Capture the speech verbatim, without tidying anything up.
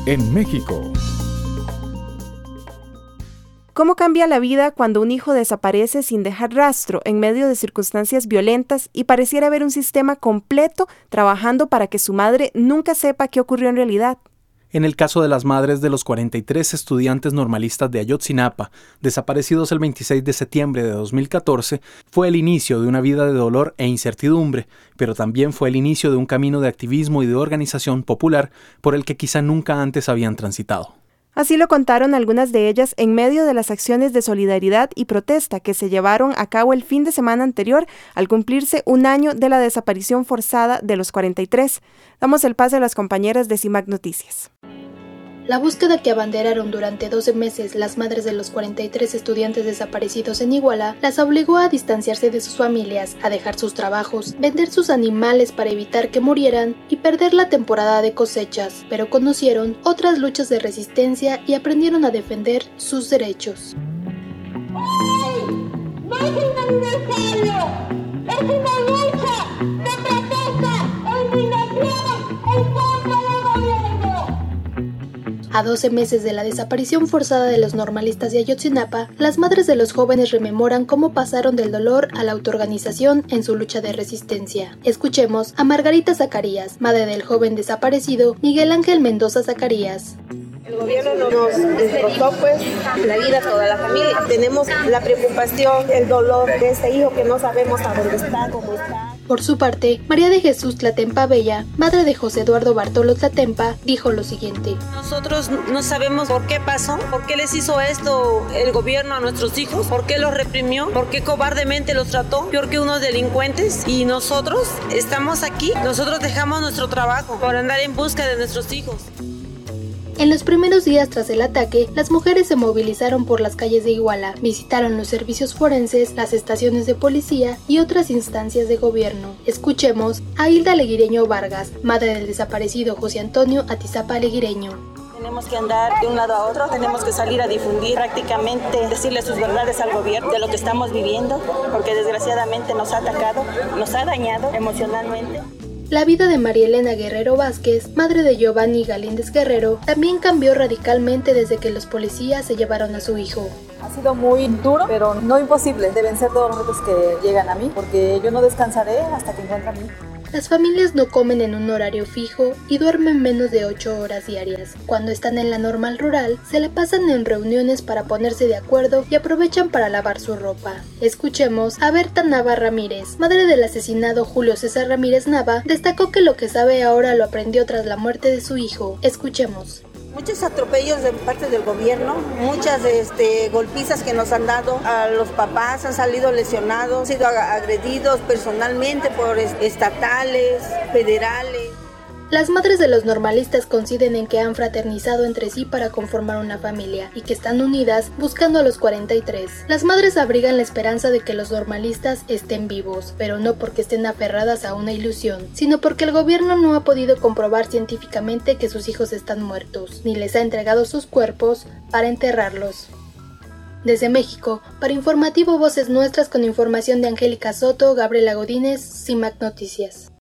en México. ¿Cómo cambia la vida cuando un hijo desaparece sin dejar rastro en medio de circunstancias violentas y pareciera haber un sistema completo trabajando para que su madre nunca sepa qué ocurrió en realidad? En el caso de las madres de los cuarenta y tres estudiantes normalistas de Ayotzinapa, desaparecidos el veintiséis de septiembre de dos mil catorce, fue el inicio de una vida de dolor e incertidumbre, pero también fue el inicio de un camino de activismo y de organización popular por el que quizá nunca antes habían transitado. Así lo contaron algunas de ellas en medio de las acciones de solidaridad y protesta que se llevaron a cabo el fin de semana anterior al cumplirse un año de la desaparición forzada de los cuarenta y tres. Damos el pase a las compañeras de CIMAC Noticias. La búsqueda que abanderaron durante doce meses las madres de los cuarenta y tres estudiantes desaparecidos en Iguala las obligó a distanciarse de sus familias, a dejar sus trabajos, vender sus animales para evitar que murieran y perder la temporada de cosechas, pero conocieron otras luchas de resistencia y aprendieron a defender sus derechos. ¡Hey! ¡No es un aniversario! ¡Es una lucha de protesta e indignación en contra del gobierno! A doce meses de la desaparición forzada de los normalistas de Ayotzinapa, las madres de los jóvenes rememoran cómo pasaron del dolor a la autoorganización en su lucha de resistencia. Escuchemos a Margarita Zacarías, madre del joven desaparecido Miguel Ángel Mendoza Zacarías. El gobierno nos destrozó pues la vida a toda la familia. Tenemos la preocupación, el dolor de este hijo que no sabemos a dónde está, cómo está. Por su parte, María de Jesús Tlatempa Bella, madre de José Eduardo Bartolo Tlatempa, dijo lo siguiente. Nosotros no sabemos por qué pasó, por qué les hizo esto el gobierno a nuestros hijos, por qué los reprimió, por qué cobardemente los trató, peor que unos delincuentes. Y nosotros estamos aquí, nosotros dejamos nuestro trabajo por andar en busca de nuestros hijos. En los primeros días tras el ataque, las mujeres se movilizaron por las calles de Iguala, visitaron los servicios forenses, las estaciones de policía y otras instancias de gobierno. Escuchemos a Hilda Leguireño Vargas, madre del desaparecido José Antonio Atizapa Leguireño. Tenemos que andar de un lado a otro, tenemos que salir a difundir, prácticamente decirle sus verdades al gobierno de lo que estamos viviendo, porque desgraciadamente nos ha atacado, nos ha dañado emocionalmente. La vida de María Elena Guerrero Vázquez, madre de Giovanni Galíndez Guerrero, también cambió radicalmente desde que los policías se llevaron a su hijo. Ha sido muy duro, pero no imposible de vencer todos los retos que llegan a mí, porque yo no descansaré hasta que encuentre a mi hijo. Las familias no comen en un horario fijo y duermen menos de ocho horas diarias. Cuando están en la normal rural, se la pasan en reuniones para ponerse de acuerdo y aprovechan para lavar su ropa. Escuchemos a Berta Nava Ramírez, madre del asesinado Julio César Ramírez Nava, destacó que lo que sabe ahora lo aprendió tras la muerte de su hijo. Escuchemos. Muchos atropellos de parte del gobierno, muchas este, golpizas que nos han dado a los papás, han salido lesionados, han sido agredidos personalmente por estatales, federales. Las madres de los normalistas coinciden en que han fraternizado entre sí para conformar una familia y que están unidas buscando a los cuarenta y tres. Las madres abrigan la esperanza de que los normalistas estén vivos, pero no porque estén aferradas a una ilusión, sino porque el gobierno no ha podido comprobar científicamente que sus hijos están muertos, ni les ha entregado sus cuerpos para enterrarlos. Desde México, para Informativo Voces Nuestras con información de Angélica Soto, Gabriela Godínez, CIMAC Noticias.